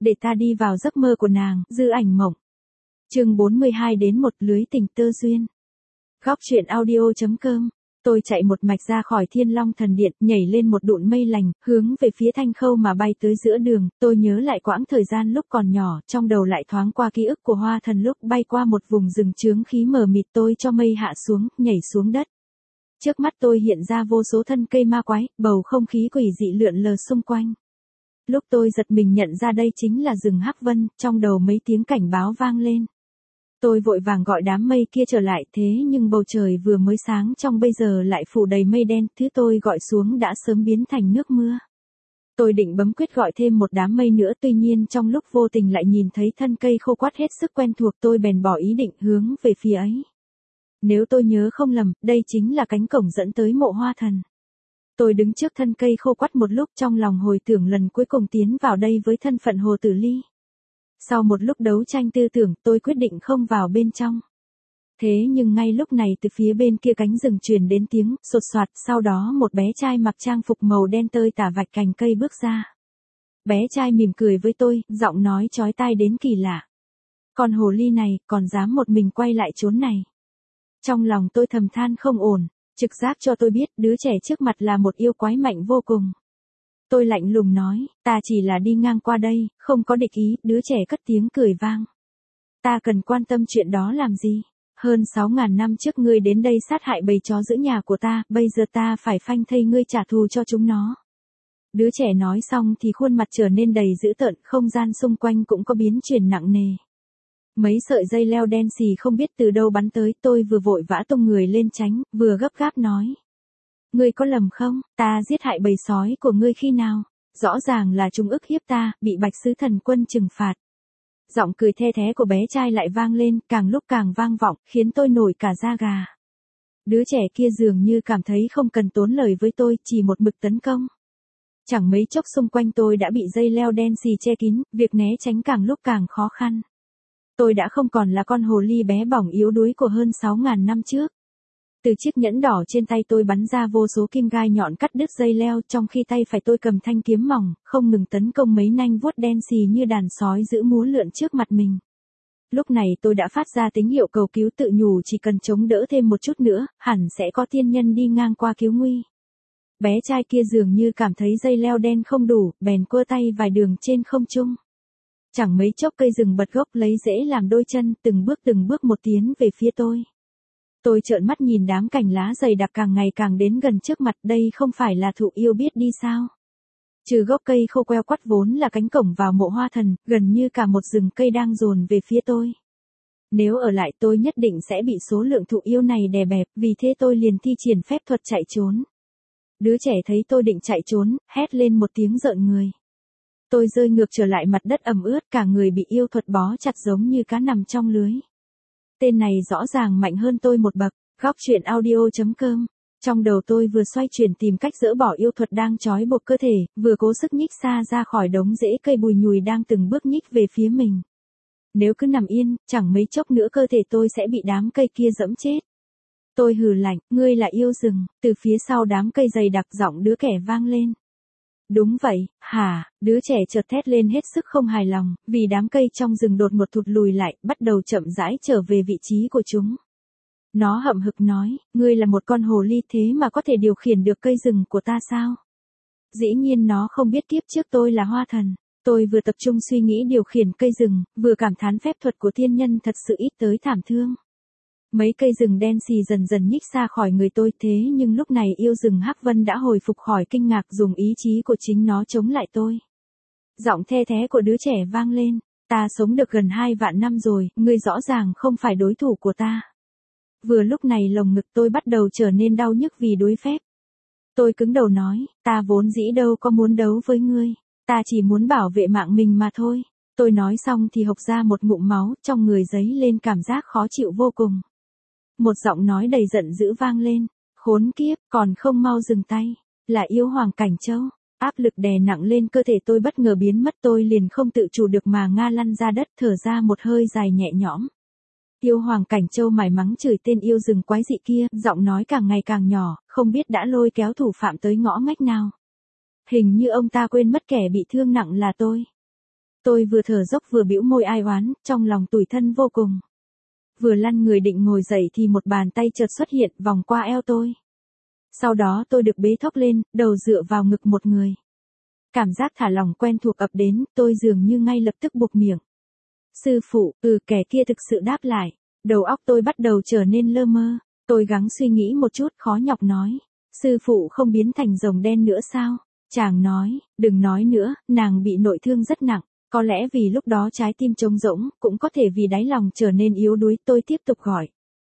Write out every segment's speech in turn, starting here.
để ta đi vào giấc mơ của nàng, dư ảnh mộng. Chương 42-1 Lưới tình tơ duyên. Góc truyện audio.com. Tôi chạy một mạch ra khỏi Thiên Long Thần Điện, nhảy lên một đụn mây lành, hướng về phía Thanh Khâu mà bay tới giữa đường. Tôi nhớ lại quãng thời gian lúc còn nhỏ, trong đầu lại thoáng qua ký ức của Hoa Thần lúc bay qua một vùng rừng chướng khí mờ mịt. Tôi cho mây hạ xuống, nhảy xuống đất. Trước mắt tôi hiện ra vô số thân cây ma quái, bầu không khí quỷ dị lượn lờ xung quanh. Lúc tôi giật mình nhận ra đây chính là rừng Hắc Vân, trong đầu mấy tiếng cảnh báo vang lên. Tôi vội vàng gọi đám mây kia trở lại, thế nhưng bầu trời vừa mới sáng trong bây giờ lại phủ đầy mây đen, thứ tôi gọi xuống đã sớm biến thành nước mưa. Tôi định bấm quyết gọi thêm một đám mây nữa, tuy nhiên trong lúc vô tình lại nhìn thấy thân cây khô quắt hết sức quen thuộc, tôi bèn bỏ ý định hướng về phía ấy. Nếu tôi nhớ không lầm, đây chính là cánh cổng dẫn tới mộ Hoa Thần. Tôi đứng trước thân cây khô quắt một lúc, trong lòng hồi tưởng lần cuối cùng tiến vào đây với thân phận Hồ Tử Ly. Sau một lúc đấu tranh tư tưởng, tôi quyết định không vào bên trong. Thế nhưng ngay lúc này từ phía bên kia cánh rừng truyền đến tiếng sột soạt, sau đó một bé trai mặc trang phục màu đen tơi tả vạch cành cây bước ra. Bé trai mỉm cười với tôi, giọng nói chói tai đến kỳ lạ. Con hồ ly này, còn dám một mình quay lại chốn này. Trong lòng tôi thầm than không ổn, trực giác cho tôi biết đứa trẻ trước mặt là một yêu quái mạnh vô cùng. Tôi lạnh lùng nói, ta chỉ là đi ngang qua đây, không có địch ý. Đứa trẻ cất tiếng cười vang. Ta cần quan tâm chuyện đó làm gì? Hơn 6.000 năm trước ngươi đến đây sát hại bầy chó giữ nhà của ta, bây giờ ta phải phanh thây ngươi trả thù cho chúng nó. Đứa trẻ nói xong thì khuôn mặt trở nên đầy dữ tợn, không gian xung quanh cũng có biến chuyển nặng nề. Mấy sợi dây leo đen xì không biết từ đâu bắn tới, tôi vừa vội vã tung người lên tránh, vừa gấp gáp nói. Ngươi có lầm không, ta giết hại bầy sói của ngươi khi nào? Rõ ràng là chúng ức hiếp ta, bị Bạch Sứ Thần Quân trừng phạt. Giọng cười the thé của bé trai lại vang lên, càng lúc càng vang vọng, khiến tôi nổi cả da gà. Đứa trẻ kia dường như cảm thấy không cần tốn lời với tôi, chỉ một mực tấn công. Chẳng mấy chốc xung quanh tôi đã bị dây leo đen xì che kín, việc né tránh càng lúc càng khó khăn. Tôi đã không còn là con hồ ly bé bỏng yếu đuối của hơn 6.000 năm trước. Từ chiếc nhẫn đỏ trên tay tôi bắn ra vô số kim gai nhọn cắt đứt dây leo, trong khi tay phải tôi cầm thanh kiếm mỏng, không ngừng tấn công mấy nanh vuốt đen xì như đàn sói dữ múa lượn trước mặt mình. Lúc này tôi đã phát ra tín hiệu cầu cứu, tự nhủ chỉ cần chống đỡ thêm một chút nữa, hẳn sẽ có tiên nhân đi ngang qua cứu nguy. Bé trai kia dường như cảm thấy dây leo đen không đủ, bèn quơ tay vài đường trên không trung. Chẳng mấy chốc cây rừng bật gốc lấy rễ làm đôi chân, từng bước một tiến về phía tôi. Tôi trợn mắt nhìn đám cành lá dày đặc càng ngày càng đến gần trước mặt, đây không phải là thụ yêu biết đi sao? Trừ gốc cây khô queo quắt vốn là cánh cổng vào mộ Hoa Thần, gần như cả một rừng cây đang dồn về phía tôi. Nếu ở lại tôi nhất định sẽ bị số lượng thụ yêu này đè bẹp, vì thế tôi liền thi triển phép thuật chạy trốn. Đứa trẻ thấy tôi định chạy trốn, hét lên một tiếng rợn người. Tôi rơi ngược trở lại mặt đất ẩm ướt, cả người bị yêu thuật bó chặt giống như cá nằm trong lưới. Tên này rõ ràng mạnh hơn tôi một bậc. Góc truyện audio.com. Trong đầu tôi vừa xoay chuyển tìm cách dỡ bỏ yêu thuật đang trói buộc cơ thể, vừa cố sức nhích xa ra khỏi đống rễ cây bùi nhùi đang từng bước nhích về phía mình. Nếu cứ nằm yên, chẳng mấy chốc nữa cơ thể tôi sẽ bị đám cây kia giẫm chết. Tôi hừ lạnh, ngươi là yêu rừng. Từ phía sau đám cây dày đặc giọng đứa trẻ vang lên. Đúng vậy, hả? Đứa trẻ chợt thét lên hết sức không hài lòng, vì đám cây trong rừng đột ngột thụt lùi lại, bắt đầu chậm rãi trở về vị trí của chúng. Nó hậm hực nói, ngươi là một con hồ ly thế mà có thể điều khiển được cây rừng của ta sao? Dĩ nhiên nó không biết kiếp trước tôi là Hoa Thần. Tôi vừa tập trung suy nghĩ điều khiển cây rừng, vừa cảm thán phép thuật của thiên nhân thật sự ít tới thảm thương. Mấy cây rừng đen xì dần dần nhích xa khỏi người tôi, thế nhưng lúc này yêu rừng Hắc Vân đã hồi phục khỏi kinh ngạc, dùng ý chí của chính nó chống lại tôi. Giọng the thé của đứa trẻ vang lên, ta sống được gần 2 vạn năm rồi, ngươi rõ ràng không phải đối thủ của ta. Vừa lúc này lồng ngực tôi bắt đầu trở nên đau nhức vì đuối phép. Tôi cứng đầu nói, ta vốn dĩ đâu có muốn đấu với ngươi, ta chỉ muốn bảo vệ mạng mình mà thôi. Tôi nói xong thì hộc ra một ngụm máu, trong người dấy lên cảm giác khó chịu vô cùng. Một giọng nói đầy giận dữ vang lên, khốn kiếp, còn không mau dừng tay, là yêu Hoàng Cảnh Châu. Áp lực đè nặng lên cơ thể tôi bất ngờ biến mất, tôi liền không tự chủ được mà ngã lăn ra đất, thở ra một hơi dài nhẹ nhõm. Yêu Hoàng Cảnh Châu mải mắng chửi tên yêu rừng quái dị kia, giọng nói càng ngày càng nhỏ, không biết đã lôi kéo thủ phạm tới ngõ ngách nào. Hình như ông ta quên mất kẻ bị thương nặng là tôi. Tôi vừa thở dốc vừa bĩu môi ai oán, trong lòng tủi thân vô cùng. Vừa lăn người định ngồi dậy thì một bàn tay chợt xuất hiện vòng qua eo tôi. Sau đó tôi được bế thốc lên, đầu dựa vào ngực một người. Cảm giác thả lỏng quen thuộc ập đến, tôi dường như ngay lập tức buộc miệng. Sư phụ, kẻ kia thực sự đáp lại. Đầu óc tôi bắt đầu trở nên lơ mơ. Tôi gắng suy nghĩ một chút khó nhọc nói. Sư phụ không biến thành rồng đen nữa sao? Chàng nói, đừng nói nữa, nàng bị nội thương rất nặng. Có lẽ vì lúc đó trái tim trống rỗng, cũng có thể vì đáy lòng trở nên yếu đuối. Tôi tiếp tục gọi.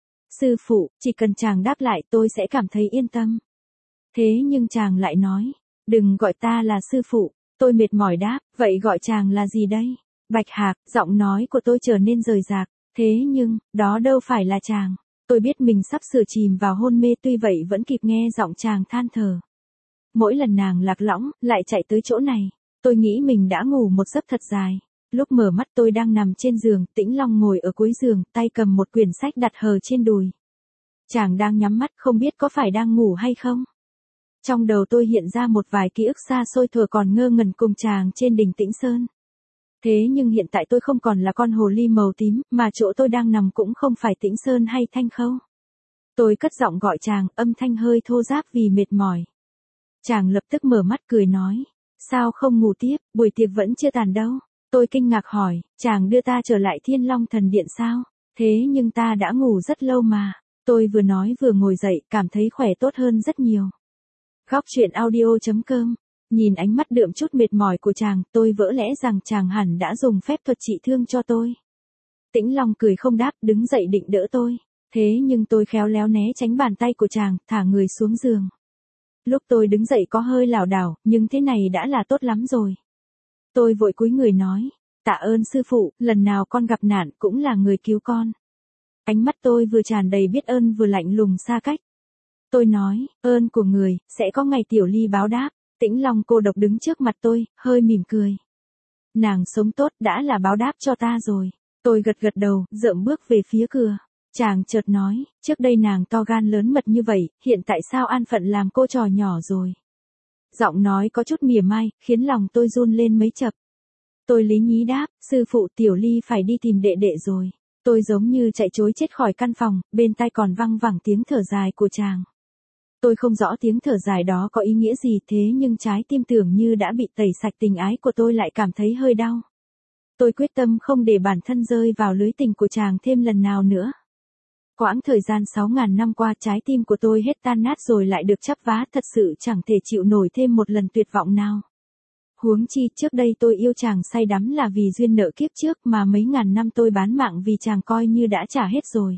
Sư phụ, chỉ cần chàng đáp lại tôi sẽ cảm thấy yên tâm. Thế nhưng chàng lại nói, đừng gọi ta là sư phụ. Tôi mệt mỏi đáp, vậy gọi chàng là gì đây? Bạch Hạc, giọng nói của tôi trở nên rời rạc. Thế nhưng, đó đâu phải là chàng. Tôi biết mình sắp sửa chìm vào hôn mê, tuy vậy vẫn kịp nghe giọng chàng than thở. Mỗi lần nàng lạc lõng, lại chạy tới chỗ này. Tôi nghĩ mình đã ngủ một giấc thật dài. Lúc mở mắt tôi đang nằm trên giường, Tĩnh Long ngồi ở cuối giường, tay cầm một quyển sách đặt hờ trên đùi. Chàng đang nhắm mắt, không biết có phải đang ngủ hay không. Trong đầu tôi hiện ra một vài ký ức xa xôi thuở còn ngơ ngẩn cùng chàng trên đỉnh Tĩnh Sơn. Thế nhưng hiện tại tôi không còn là con hồ ly màu tím, mà chỗ tôi đang nằm cũng không phải Tĩnh Sơn hay Thanh Khâu. Tôi cất giọng gọi chàng, âm thanh hơi thô ráp vì mệt mỏi. Chàng lập tức mở mắt cười nói, sao không ngủ tiếp, buổi tiệc vẫn chưa tàn đâu. Tôi kinh ngạc hỏi, chàng đưa ta trở lại Thiên Long Thần Điện sao? Thế nhưng ta đã ngủ rất lâu mà. Tôi vừa nói vừa ngồi dậy, cảm thấy khỏe tốt hơn rất nhiều. Góc truyện audio.com. Nhìn ánh mắt đượm chút mệt mỏi của chàng, tôi vỡ lẽ rằng chàng hẳn đã dùng phép thuật trị thương cho tôi. Tĩnh Long cười không đáp, đứng dậy định đỡ tôi. Thế nhưng tôi khéo léo né tránh bàn tay của chàng, thả người xuống giường. Lúc tôi đứng dậy có hơi lảo đảo, nhưng thế này đã là tốt lắm rồi. Tôi vội cúi người nói, tạ ơn sư phụ, lần nào con gặp nạn cũng là người cứu con. Ánh mắt tôi vừa tràn đầy biết ơn vừa lạnh lùng xa cách. Tôi nói, ơn của người, sẽ có ngày Tiểu Ly báo đáp. Tĩnh Long cô độc đứng trước mặt tôi, hơi mỉm cười. Nàng sống tốt đã là báo đáp cho ta rồi. Tôi gật gật đầu, dợm bước về phía cửa. Chàng chợt nói, trước đây nàng to gan lớn mật như vậy, hiện tại sao an phận làm cô trò nhỏ rồi. Giọng nói có chút mỉa mai, khiến lòng tôi run lên mấy chập. Tôi lý nhí đáp, sư phụ Tiểu Ly phải đi tìm đệ đệ rồi. Tôi giống như chạy trối chết khỏi căn phòng, bên tai còn văng vẳng tiếng thở dài của chàng. Tôi không rõ tiếng thở dài đó có ý nghĩa gì, thế nhưng trái tim tưởng như đã bị tẩy sạch tình ái của tôi lại cảm thấy hơi đau. Tôi quyết tâm không để bản thân rơi vào lưới tình của chàng thêm lần nào nữa. Quãng thời gian 6.000 năm qua trái tim của tôi hết tan nát rồi lại được chắp vá, thật sự chẳng thể chịu nổi thêm một lần tuyệt vọng nào. Huống chi trước đây tôi yêu chàng say đắm là vì duyên nợ kiếp trước mà mấy ngàn năm tôi bán mạng vì chàng coi như đã trả hết rồi.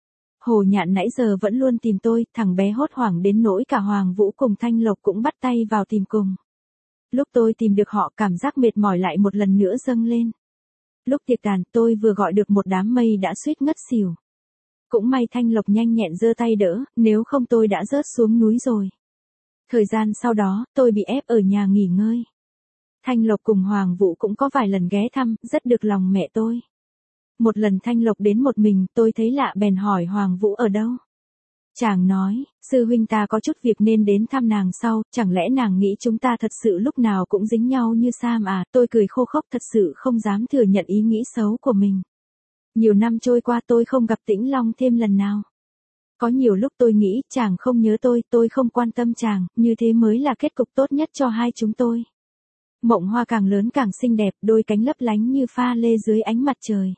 Hồ Nhạn nãy giờ vẫn luôn tìm tôi, thằng bé hốt hoảng đến nỗi cả Hoàng Vũ cùng Thanh Lộc cũng bắt tay vào tìm cùng. Lúc tôi tìm được họ, cảm giác mệt mỏi lại một lần nữa dâng lên. Lúc tiệc tàn, tôi vừa gọi được một đám mây đã suýt ngất xỉu. Cũng may Thanh Lộc nhanh nhẹn giơ tay đỡ, nếu không tôi đã rớt xuống núi rồi. Thời gian sau đó, tôi bị ép ở nhà nghỉ ngơi. Thanh Lộc cùng Hoàng Vũ cũng có vài lần ghé thăm, rất được lòng mẹ tôi. Một lần Thanh Lộc đến một mình, tôi thấy lạ bèn hỏi Hoàng Vũ ở đâu. Chàng nói, sư huynh ta có chút việc nên đến thăm nàng sau, chẳng lẽ nàng nghĩ chúng ta thật sự lúc nào cũng dính nhau như Sam à? Tôi cười khô khốc, thật sự không dám thừa nhận ý nghĩ xấu của mình. Nhiều năm trôi qua tôi không gặp Tĩnh Long thêm lần nào. Có nhiều lúc tôi nghĩ chàng không nhớ tôi không quan tâm chàng, như thế mới là kết cục tốt nhất cho hai chúng tôi. Mộng Hoa càng lớn càng xinh đẹp, đôi cánh lấp lánh như pha lê dưới ánh mặt trời.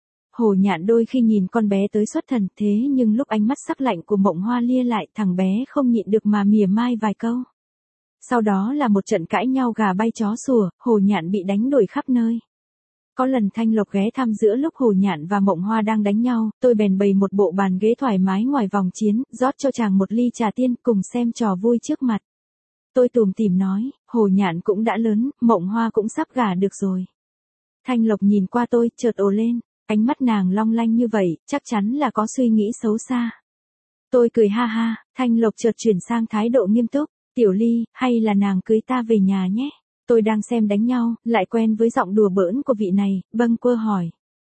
Hồ Nhạn đôi khi nhìn con bé tới xuất thần, thế nhưng lúc ánh mắt sắc lạnh của Mộng Hoa lia lại, thằng bé không nhịn được mà mỉa mai vài câu. Sau đó là một trận cãi nhau gà bay chó sủa, Hồ Nhạn bị đánh đuổi khắp nơi. Có lần Thanh Lộc ghé thăm giữa lúc Hồ Nhạn và Mộng Hoa đang đánh nhau, tôi bèn bày một bộ bàn ghế thoải mái ngoài vòng chiến, rót cho chàng một ly trà tiên cùng xem trò vui trước mặt. Tôi tủm tỉm nói, Hồ Nhạn cũng đã lớn, Mộng Hoa cũng sắp gả được rồi. Thanh Lộc nhìn qua tôi, chợt ồ lên, ánh mắt nàng long lanh như vậy, chắc chắn là có suy nghĩ xấu xa. Tôi cười ha ha, Thanh Lộc chợt chuyển sang thái độ nghiêm túc, Tiểu Ly, hay là nàng cưới ta về nhà nhé. Tôi đang xem đánh nhau, lại quen với giọng đùa bỡn của vị này, bâng quơ hỏi.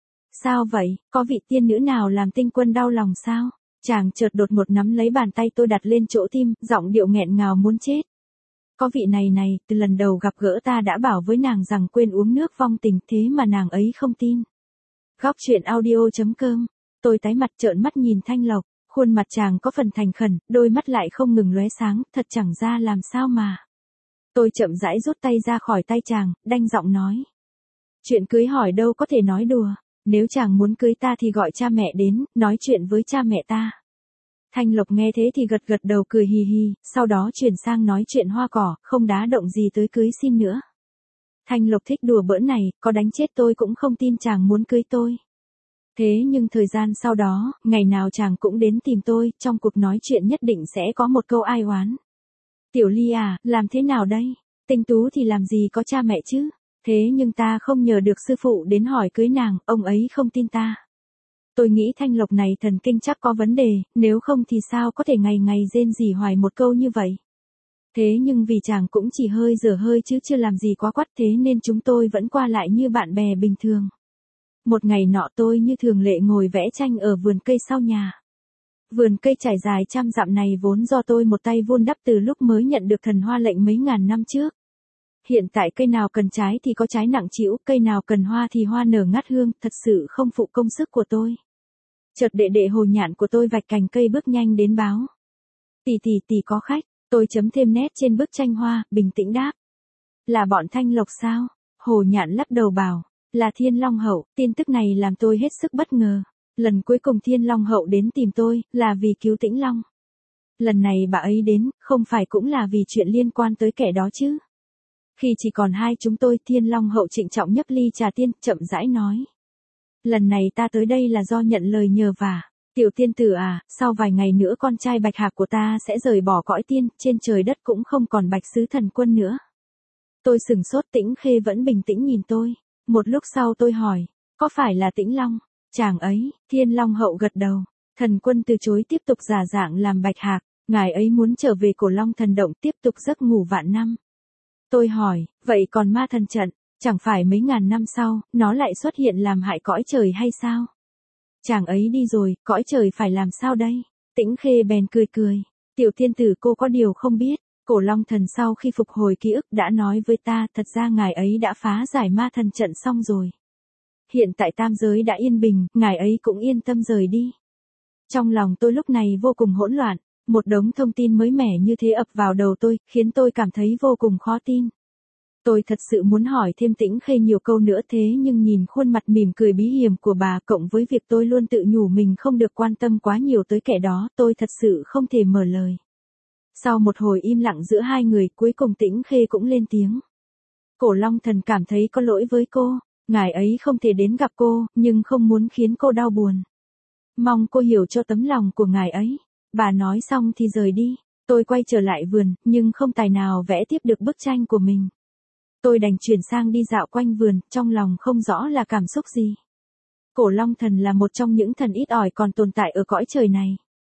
Sao vậy, có vị tiên nữ nào làm tinh quân đau lòng sao? Chàng chợt đột ngột nắm lấy bàn tay tôi đặt lên chỗ tim, giọng điệu nghẹn ngào muốn chết. Có vị này, từ lần đầu gặp gỡ ta đã bảo với nàng rằng quên uống nước vong tình, thế mà nàng ấy không tin. Góc truyện audio.com. Tôi tái mặt trợn mắt nhìn Thanh Lộc, khuôn mặt chàng có phần thành khẩn, đôi mắt lại không ngừng lóe sáng, thật chẳng ra làm sao mà. Tôi chậm rãi rút tay ra khỏi tay chàng, đanh giọng nói. Chuyện cưới hỏi đâu có thể nói đùa, nếu chàng muốn cưới ta thì gọi cha mẹ đến, nói chuyện với cha mẹ ta. Thanh Lộc nghe thế thì gật gật đầu cười hì hì, sau đó chuyển sang nói chuyện hoa cỏ, không đá động gì tới cưới xin nữa. Thanh Lộc thích đùa bỡn này, có đánh chết tôi cũng không tin chàng muốn cưới tôi. Thế nhưng thời gian sau đó, ngày nào chàng cũng đến tìm tôi, trong cuộc nói chuyện nhất định sẽ có một câu ai oán. Tiểu Ly à, làm thế nào đây? Tinh tú thì làm gì có cha mẹ chứ? Thế nhưng ta không nhờ được sư phụ đến hỏi cưới nàng, ông ấy không tin ta. Tôi nghĩ Thanh Lộc này thần kinh chắc có vấn đề, nếu không thì sao có thể ngày ngày rên rỉ hoài một câu như vậy. Thế nhưng vì chàng cũng chỉ hơi dở hơi chứ chưa làm gì quá quắt, thế nên chúng tôi vẫn qua lại như bạn bè bình thường. Một ngày nọ tôi như thường lệ ngồi vẽ tranh ở vườn cây sau nhà. Vườn cây trải dài trăm dặm này vốn do tôi một tay vun đắp từ lúc mới nhận được thần hoa lệnh mấy ngàn năm trước. Hiện tại cây nào cần trái thì có trái nặng trĩu, cây nào cần hoa thì hoa nở ngát hương, thật sự không phụ công sức của tôi. Chợt đệ đệ Hồ Nhạn của tôi vạch cành cây bước nhanh đến báo. Tỷ có khách, tôi chấm thêm nét trên bức tranh hoa, bình tĩnh đáp. Là bọn Thanh Lộc sao? Hồ Nhạn lắc đầu bảo, là Thiên Long Hậu, tin tức này làm tôi hết sức bất ngờ. Lần cuối cùng Thiên Long Hậu đến tìm tôi, là vì cứu Tĩnh Long. Lần này bà ấy đến, không phải cũng là vì chuyện liên quan tới kẻ đó chứ? Khi chỉ còn hai chúng tôi, Thiên Long Hậu trịnh trọng nhấp ly trà tiên, chậm rãi nói. Lần này ta tới đây là do nhận lời nhờ vả. Tiểu tiên tử à, sau vài ngày nữa con trai Bạch Hạc của ta sẽ rời bỏ cõi tiên, trên trời đất cũng không còn Bạch Sứ Thần Quân nữa. Tôi sừng sốt, Tĩnh Khê vẫn bình tĩnh nhìn tôi. Một lúc sau tôi hỏi, có phải là Tĩnh Long? Chàng ấy, Thiên Long Hậu gật đầu. Thần Quân từ chối tiếp tục giả dạng làm Bạch Hạc, ngài ấy muốn trở về Cổ Long Thần Động tiếp tục giấc ngủ vạn năm. Tôi hỏi, vậy còn ma thần trận, chẳng phải mấy ngàn năm sau, nó lại xuất hiện làm hại cõi trời hay sao? Chàng ấy đi rồi, cõi trời phải làm sao đây? Tĩnh Khê bèn cười cười. Tiểu tiên tử cô có điều không biết, Cổ Long Thần sau khi phục hồi ký ức đã nói với ta, thật ra ngài ấy đã phá giải ma thần trận xong rồi. Hiện tại tam giới đã yên bình, ngài ấy cũng yên tâm rời đi. Trong lòng tôi lúc này vô cùng hỗn loạn, một đống thông tin mới mẻ như thế ập vào đầu tôi, khiến tôi cảm thấy vô cùng khó tin. Tôi thật sự muốn hỏi thêm Tĩnh Khê nhiều câu nữa, thế nhưng nhìn khuôn mặt mỉm cười bí hiểm của bà cộng với việc tôi luôn tự nhủ mình không được quan tâm quá nhiều tới kẻ đó, tôi thật sự không thể mở lời. Sau một hồi im lặng giữa hai người, cuối cùng Tĩnh Khê cũng lên tiếng. Cổ Long Thần cảm thấy có lỗi với cô, ngài ấy không thể đến gặp cô, nhưng không muốn khiến cô đau buồn. Mong cô hiểu cho tấm lòng của ngài ấy. Bà nói xong thì rời đi. Tôi quay trở lại vườn, nhưng không tài nào vẽ tiếp được bức tranh của mình. Tôi đành chuyển sang đi dạo quanh vườn, trong lòng không rõ là cảm xúc gì. Cổ Long Thần là một trong những thần ít ỏi còn tồn tại ở cõi trời này.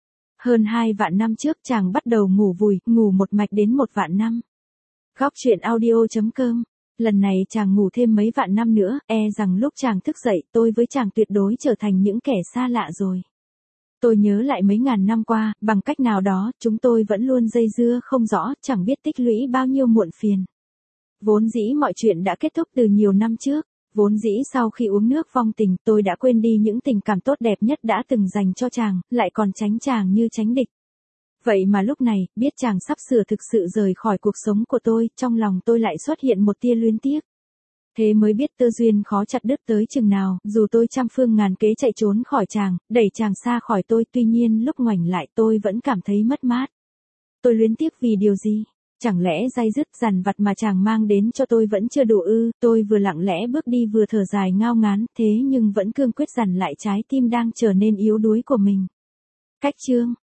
Hơn 2 vạn năm trước chàng bắt đầu ngủ vùi, ngủ một mạch đến 1 vạn năm. Góc truyện audio.com. Lần này chàng ngủ thêm mấy vạn năm nữa, rằng lúc chàng thức dậy, tôi với chàng tuyệt đối trở thành những kẻ xa lạ rồi. Tôi nhớ lại mấy ngàn năm qua, bằng cách nào đó, chúng tôi vẫn luôn dây dưa không rõ, chẳng biết tích lũy bao nhiêu muộn phiền. Vốn dĩ mọi chuyện đã kết thúc từ nhiều năm trước, vốn dĩ sau khi uống nước vong tình, tôi đã quên đi những tình cảm tốt đẹp nhất đã từng dành cho chàng, lại còn tránh chàng như tránh địch. Vậy mà lúc này, biết chàng sắp sửa thực sự rời khỏi cuộc sống của tôi, trong lòng tôi lại xuất hiện một tia luyến tiếc. Thế mới biết tơ duyên khó chặt đứt tới chừng nào, dù tôi trăm phương ngàn kế chạy trốn khỏi chàng, đẩy chàng xa khỏi tôi, tuy nhiên lúc ngoảnh lại tôi vẫn cảm thấy mất mát. Tôi luyến tiếc vì điều gì? Chẳng lẽ day dứt dằn vặt mà chàng mang đến cho tôi vẫn chưa đủ ư? Tôi vừa lặng lẽ bước đi vừa thở dài ngao ngán, thế nhưng vẫn cương quyết dằn lại trái tim đang trở nên yếu đuối của mình. Cách chương